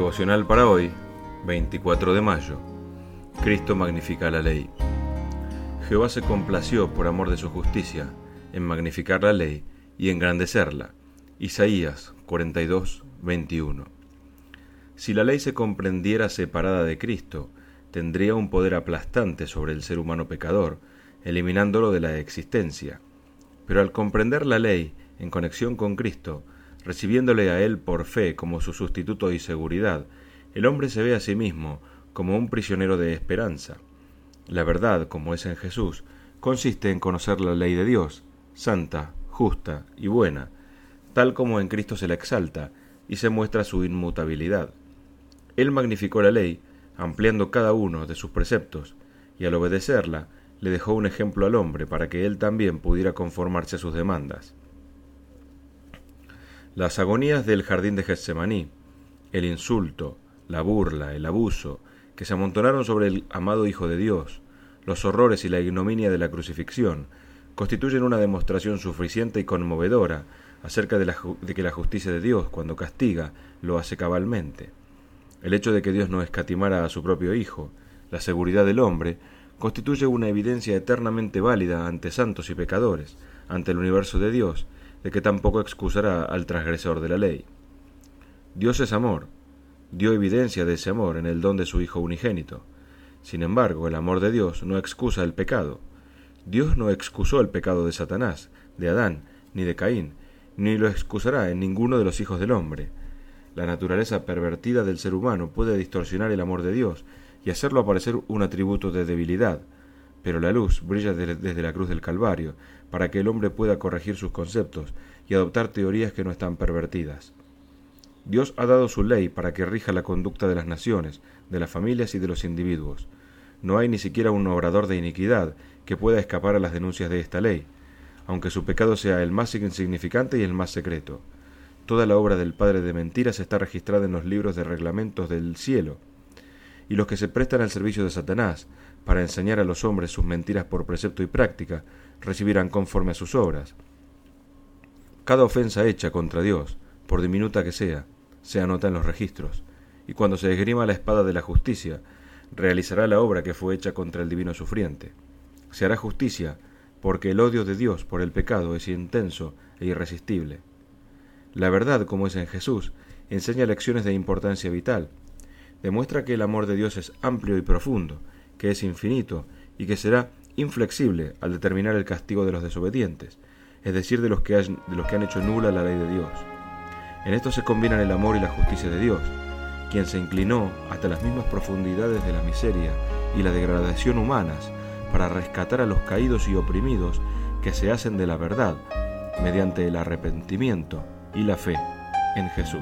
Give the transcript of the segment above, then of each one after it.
Devocional para hoy, 24 de mayo. Cristo magnifica la ley. Jehová se complació por amor de su justicia en magnificar la ley y engrandecerla. Isaías 42, 21. Si la ley se comprendiera separada de Cristo, tendría un poder aplastante sobre el ser humano pecador, eliminándolo de la existencia. Pero al comprender la ley en conexión con Cristo, recibiéndole a Él por fe como su sustituto y seguridad, el hombre se ve a sí mismo como un prisionero de esperanza. La verdad, como es en Jesús, consiste en conocer la ley de Dios, santa, justa y buena, tal como en Cristo se la exalta y se muestra su inmutabilidad. Él magnificó la ley, ampliando cada uno de sus preceptos, y al obedecerla, le dejó un ejemplo al hombre para que él también pudiera conformarse a sus demandas. Las agonías del jardín de Getsemaní, el insulto, la burla, el abuso, que se amontonaron sobre el amado Hijo de Dios, los horrores y la ignominia de la crucifixión, constituyen una demostración suficiente y conmovedora acerca de que la justicia de Dios, cuando castiga, lo hace cabalmente. El hecho de que Dios no escatimara a su propio Hijo, la seguridad del hombre, constituye una evidencia eternamente válida ante santos y pecadores, ante el universo de Dios, de que tampoco excusará al transgresor de la ley. Dios es amor, dio evidencia de ese amor en el don de su Hijo unigénito. Sin embargo, el amor de Dios no excusa el pecado. Dios no excusó el pecado de Satanás, de Adán, ni de Caín, ni lo excusará en ninguno de los hijos del hombre. La naturaleza pervertida del ser humano puede distorsionar el amor de Dios y hacerlo aparecer un atributo de debilidad, pero la luz brilla desde la cruz del Calvario para que el hombre pueda corregir sus conceptos y adoptar teorías que no están pervertidas. Dios ha dado su ley para que rija la conducta de las naciones, de las familias y de los individuos. No hay ni siquiera un obrador de iniquidad que pueda escapar a las denuncias de esta ley, aunque su pecado sea el más insignificante y el más secreto. Toda la obra del padre de mentiras está registrada en los libros de reglamentos del cielo, y los que se prestan al servicio de Satanás para enseñar a los hombres sus mentiras por precepto y práctica recibirán conforme a sus obras. Cada ofensa hecha contra Dios, por diminuta que sea, se anota en los registros, y cuando se esgrima la espada de la justicia, realizará la obra que fue hecha contra el divino sufriente. Se hará justicia, porque el odio de Dios por el pecado es intenso e irresistible. La verdad, como es en Jesús, enseña lecciones de importancia vital. Demuestra que el amor de Dios es amplio y profundo, que es infinito y que será inflexible al determinar el castigo de los desobedientes, es decir, de los que han hecho nula la ley de Dios. En esto se combinan el amor y la justicia de Dios, quien se inclinó hasta las mismas profundidades de la miseria y la degradación humanas para rescatar a los caídos y oprimidos que se hacen de la verdad mediante el arrepentimiento y la fe en Jesús.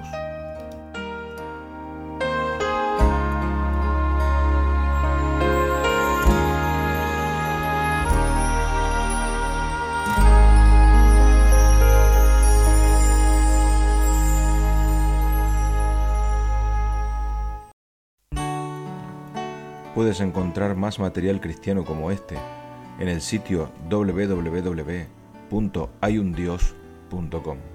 Puedes encontrar más material cristiano como este en el sitio www.hayundios.com.